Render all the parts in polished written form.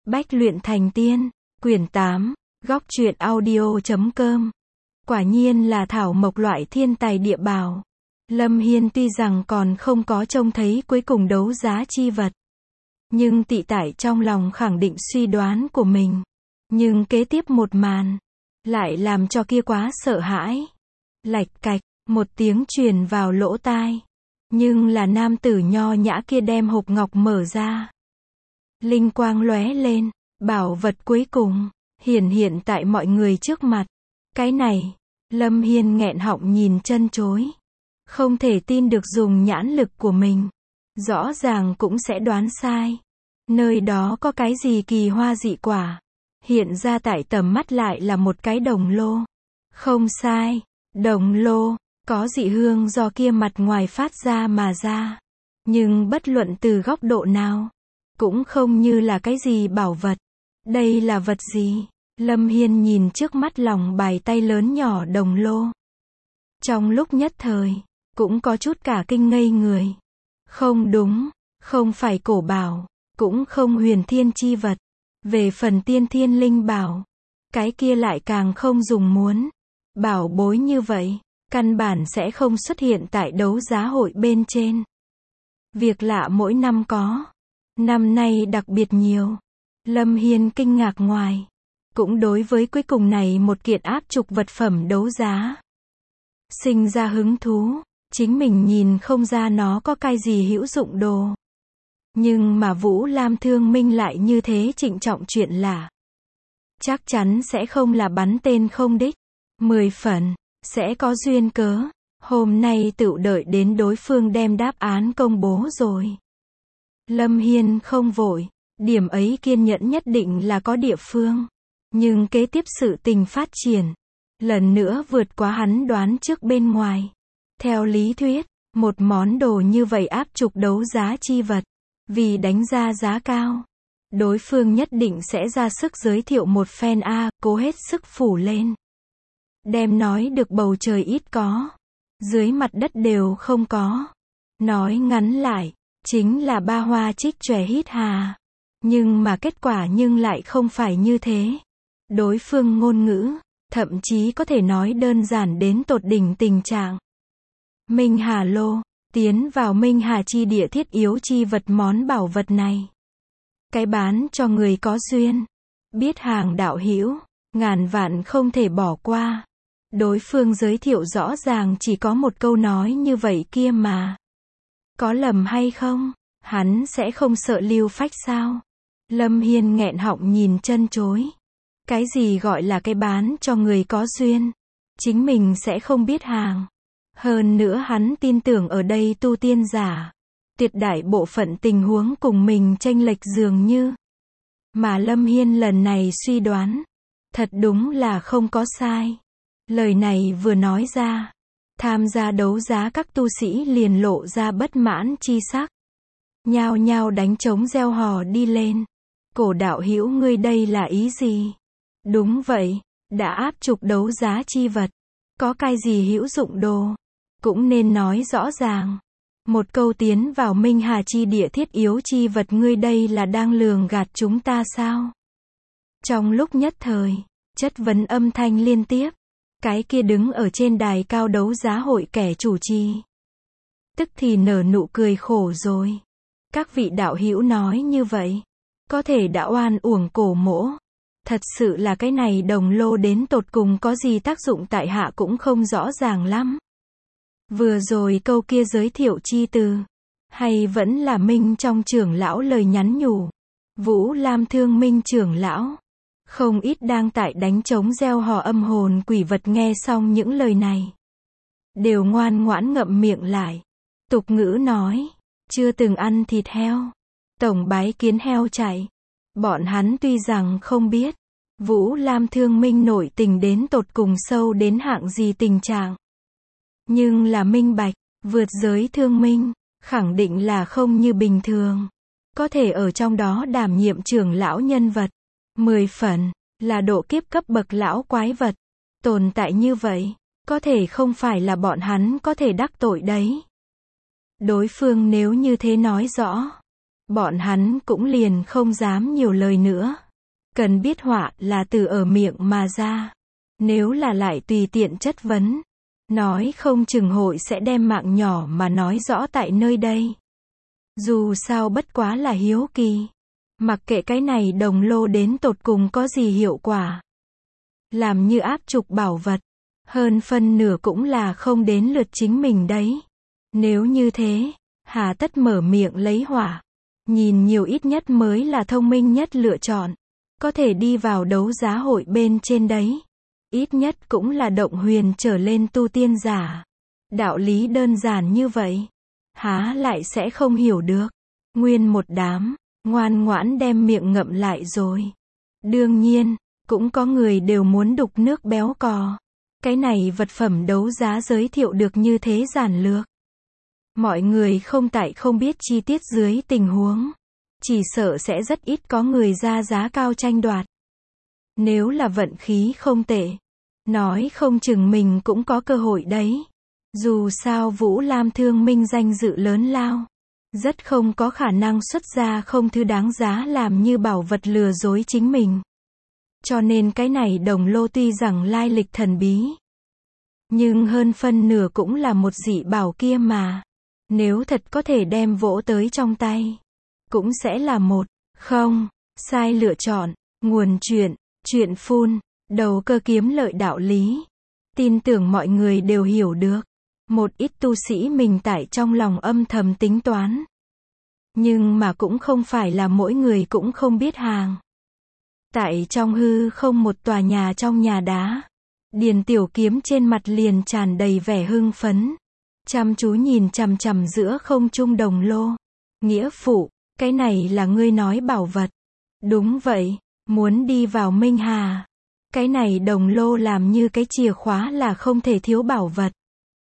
Bách luyện thành tiên, quyển 8, góc truyện audio.com. Quả nhiên là thảo mộc loại thiên tài địa bảo. Lâm Hiên tuy rằng còn không có trông thấy cuối cùng đấu giá chi vật, nhưng tị tại trong lòng khẳng định suy đoán của mình. Nhưng kế tiếp một màn lại làm cho kia quá sợ hãi. Lạch cạch, một tiếng truyền vào lỗ tai. Nhưng là nam tử nho nhã kia đem hộp ngọc mở ra. Linh quang lóe lên, bảo vật cuối cùng hiển hiện tại mọi người trước mặt. Cái này, Lâm Hiên nghẹn họng nhìn chân chối. Không thể tin được dùng nhãn lực của mình, rõ ràng cũng sẽ đoán sai. Nơi đó có cái gì kỳ hoa dị quả, hiện ra tại tầm mắt lại là một cái đồng lô. Không sai, đồng lô, có dị hương do kia mặt ngoài phát ra mà ra. Nhưng bất luận từ góc độ nào, cũng không như là cái gì bảo vật. Đây là vật gì? Lâm Hiên nhìn trước mắt lòng bài tay lớn nhỏ đồng lô. Trong lúc nhất thời, cũng có chút cả kinh ngây người. Không đúng, không phải cổ bảo, cũng không huyền thiên chi vật. Về phần tiên thiên linh bảo, cái kia lại càng không dùng muốn. Bảo bối như vậy, căn bản sẽ không xuất hiện tại đấu giá hội bên trên. Việc lạ mỗi năm có, năm nay đặc biệt nhiều. Lâm Hiên kinh ngạc ngoài, cũng đối với cuối cùng này một kiện áp trục vật phẩm đấu giá sinh ra hứng thú. Chính mình nhìn không ra nó có cái gì hữu dụng đồ. Nhưng mà Vũ Lam Thương Minh lại như thế trịnh trọng chuyện là chắc chắn sẽ không là bắn tên không đích. 10 phần, sẽ có duyên cớ. Hôm nay tự đợi đến đối phương đem đáp án công bố rồi. Lâm Hiên không vội, điểm ấy kiên nhẫn nhất định là có địa phương. Nhưng kế tiếp sự tình phát triển, lần nữa vượt quá hắn đoán trước bên ngoài. Theo lý thuyết, một món đồ như vậy áp trục đấu giá chi vật, vì đánh ra giá cao, đối phương nhất định sẽ ra sức giới thiệu một phen cố hết sức phủ lên. Đem nói được bầu trời ít có, dưới mặt đất đều không có. Nói ngắn lại, chính là ba hoa trích chòe hít hà. Nhưng mà kết quả nhưng lại không phải như thế. Đối phương ngôn ngữ, thậm chí có thể nói đơn giản đến tột đỉnh tình trạng. Minh Hà Lô, tiến vào Minh Hà chi địa thiết yếu chi vật món bảo vật này. Cái bán cho người có duyên. Biết hàng đạo hữu, ngàn vạn không thể bỏ qua. Đối phương giới thiệu rõ ràng chỉ có một câu nói như vậy kia mà. Có lầm hay không? Hắn sẽ không sợ lưu phách sao? Lâm Hiên nghẹn họng nhìn chân chối. Cái gì gọi là cái bán cho người có duyên? Chính mình sẽ không biết hàng. Hơn nữa hắn tin tưởng ở đây tu tiên giả, tuyệt đại bộ phận tình huống cùng mình chênh lệch dường như. Mà Lâm Hiên lần này suy đoán, thật đúng là không có sai. Lời này vừa nói ra, tham gia đấu giá các tu sĩ liền lộ ra bất mãn chi sắc. Nhao nhao đánh trống reo hò đi lên. Cổ đạo hữu ngươi đây là ý gì? Đúng vậy, đã áp trục đấu giá chi vật, có cái gì hữu dụng đồ, cũng nên nói rõ ràng. Một câu tiến vào Minh Hà chi địa thiết yếu chi vật ngươi đây là đang lường gạt chúng ta sao? Trong lúc nhất thời, chất vấn âm thanh liên tiếp. Cái kia đứng ở trên đài cao đấu giá hội kẻ chủ trì, tức thì nở nụ cười khổ rồi. Các vị đạo hữu nói như vậy, có thể đã oan uổng cổ mỗ. Thật sự là cái này đồng lô đến tột cùng có gì tác dụng tại hạ cũng không rõ ràng lắm. Vừa rồi câu kia giới thiệu chi từ, hay vẫn là Minh trong trưởng lão lời nhắn nhủ. Vũ Lam Thương Minh trưởng lão, không ít đang tại đánh trống reo hò âm hồn quỷ vật nghe xong những lời này, đều ngoan ngoãn ngậm miệng lại. Tục ngữ nói, chưa từng ăn thịt heo, tổng bái kiến heo chạy. Bọn hắn tuy rằng không biết, Vũ Lam Thương Minh nội tình đến tột cùng sâu đến hạng gì tình trạng. Nhưng là minh bạch, vượt giới thương minh, khẳng định là không như bình thường. Có thể ở trong đó đảm nhiệm trưởng lão nhân vật. 10 phần, là độ kiếp cấp bậc lão quái vật. Tồn tại như vậy, có thể không phải là bọn hắn có thể đắc tội đấy. Đối phương nếu như thế nói rõ, bọn hắn cũng liền không dám nhiều lời nữa. Cần biết họa là từ ở miệng mà ra. Nếu là lại tùy tiện chất vấn, nói không chừng hội sẽ đem mạng nhỏ mà nói rõ tại nơi đây. Dù sao bất quá là hiếu kỳ. Mặc kệ cái này đồng lô đến tột cùng có gì hiệu quả. Làm như áp trục bảo vật. Hơn phân nửa cũng là không đến lượt chính mình đấy. Nếu như thế, hà tất mở miệng lấy hỏa. Nhìn nhiều ít nhất mới là thông minh nhất lựa chọn. Có thể đi vào đấu giá hội bên trên đấy. Ít nhất cũng là động huyền trở lên tu tiên giả. Đạo lý đơn giản như vậy. Há lại sẽ không hiểu được. Nguyên một đám, ngoan ngoãn đem miệng ngậm lại rồi. Đương nhiên, cũng có người đều muốn đục nước béo cò. Cái này vật phẩm đấu giá giới thiệu được như thế giản lược. Mọi người không tại không biết chi tiết dưới tình huống. Chỉ sợ sẽ rất ít có người ra giá cao tranh đoạt. Nếu là vận khí không tệ, nói không chừng mình cũng có cơ hội đấy. Dù sao Vũ Lam Thương Minh danh dự lớn lao. Rất không có khả năng xuất ra không thứ đáng giá làm như bảo vật lừa dối chính mình. Cho nên cái này đồng lô tuy rằng lai lịch thần bí. Nhưng hơn phân nửa cũng là một dị bảo kia mà. Nếu thật có thể đem vỗ tới trong tay. Cũng sẽ là một, không, sai lựa chọn, nguồn chuyện phun, đầu cơ kiếm lợi đạo lý. Tin tưởng mọi người đều hiểu được. Một ít tu sĩ mình tại trong lòng âm thầm tính toán. Nhưng mà cũng không phải là mỗi người cũng không biết hàng. Tại trong hư không một tòa nhà trong nhà đá. Điền Tiểu Kiếm trên mặt liền tràn đầy vẻ hưng phấn. Chăm chú nhìn chằm chằm giữa không trung đồng lô. Nghĩa phụ, cái này là ngươi nói bảo vật. Đúng vậy, muốn đi vào Minh Hà. Cái này đồng lô làm như cái chìa khóa là không thể thiếu bảo vật.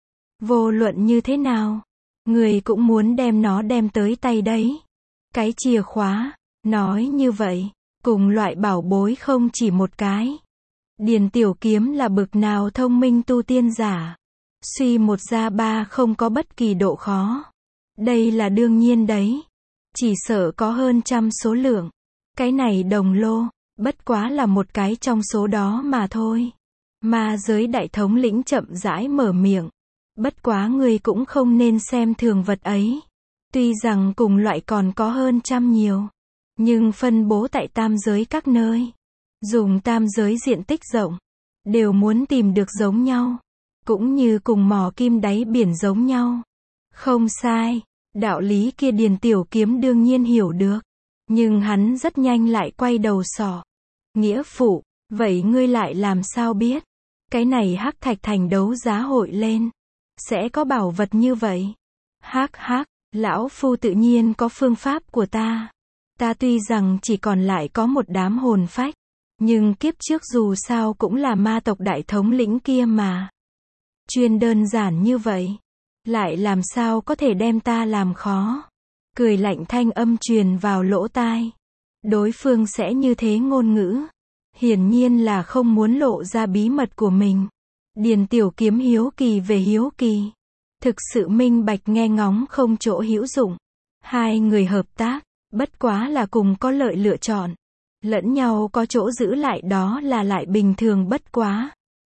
Vô luận như thế nào, người cũng muốn đem nó đem tới tay đấy. Cái chìa khóa, nói như vậy, cùng loại bảo bối không chỉ một cái. Điền Tiểu Kiếm là bực nào thông minh tu tiên giả. Suy một ra ba không có bất kỳ độ khó. Đây là đương nhiên đấy. Chỉ sợ có hơn trăm số lượng. Cái này đồng lô, bất quá là một cái trong số đó mà thôi. Ma giới đại thống lĩnh chậm rãi mở miệng. Bất quá người cũng không nên xem thường vật ấy. Tuy rằng cùng loại còn có hơn trăm nhiều. Nhưng phân bố tại tam giới các nơi. Dùng tam giới diện tích rộng. Đều muốn tìm được giống nhau. Cũng như cùng mỏ kim đáy biển giống nhau. Không sai. Đạo lý kia Điền Tiểu Kiếm đương nhiên hiểu được. Nhưng hắn rất nhanh lại quay đầu sọ. Nghĩa phụ, vậy ngươi lại làm sao biết? Cái này Hắc Thạch Thành đấu giá hội lên. Sẽ có bảo vật như vậy. Hắc hắc, lão phu tự nhiên có phương pháp của ta. Ta tuy rằng chỉ còn lại có một đám hồn phách. Nhưng kiếp trước dù sao cũng là ma tộc đại thống lĩnh kia mà. Chuyên đơn giản như vậy. Lại làm sao có thể đem ta làm khó. Cười lạnh thanh âm truyền vào lỗ tai. Đối phương sẽ như thế ngôn ngữ. Hiển nhiên là không muốn lộ ra bí mật của mình. Điền Tiểu Kiếm hiếu kỳ về hiếu kỳ. Thực sự minh bạch nghe ngóng không chỗ hữu dụng. Hai người hợp tác, bất quá là cùng có lợi lựa chọn. Lẫn nhau có chỗ giữ lại đó là lại bình thường bất quá.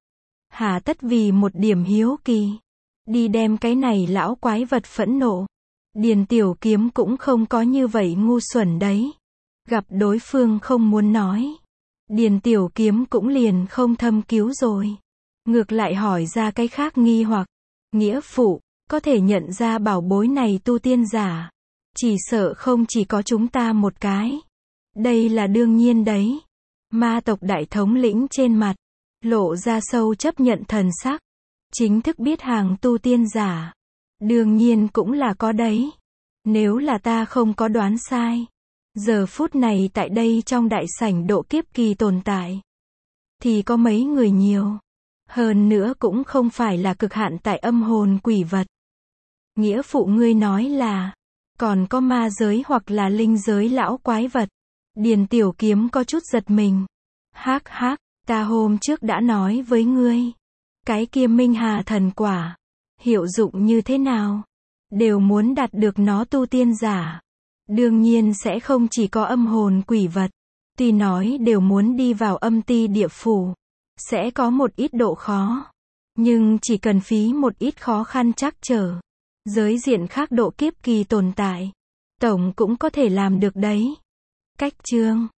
Hà tất vì một điểm hiếu kỳ. Đi đem cái này lão quái vật phẫn nộ. Điền Tiểu Kiếm cũng không có như vậy ngu xuẩn đấy. Gặp đối phương không muốn nói. Điền Tiểu Kiếm cũng liền không thâm cứu rồi. Ngược lại hỏi ra cái khác nghi hoặc. Nghĩa phụ, có thể nhận ra bảo bối này tu tiên giả. Chỉ sợ không chỉ có chúng ta một cái. Đây là đương nhiên đấy. Ma tộc đại thống lĩnh trên mặt. Lộ ra sâu chấp nhận thần sắc. Chính thức biết hàng tu tiên giả. Đương nhiên cũng là có đấy. Nếu là ta không có đoán sai. Giờ phút này tại đây trong đại sảnh độ kiếp kỳ tồn tại. Thì có mấy người nhiều. Hơn nữa cũng không phải là cực hạn tại âm hồn quỷ vật. Nghĩa phụ ngươi nói là. Còn có ma giới hoặc là linh giới lão quái vật. Điền Tiểu Kiếm có chút giật mình. Hắc hắc, ta hôm trước đã nói với ngươi. Cái kia Minh Hà thần quả. Hiệu dụng như thế nào? Đều muốn đạt được nó tu tiên giả. Đương nhiên sẽ không chỉ có âm hồn quỷ vật. Tuy nói đều muốn đi vào âm ti địa phủ, sẽ có một ít độ khó. Nhưng chỉ cần phí một ít khó khăn trắc trở, giới diện khác độ kiếp kỳ tồn tại, tổng cũng có thể làm được đấy. Cách chương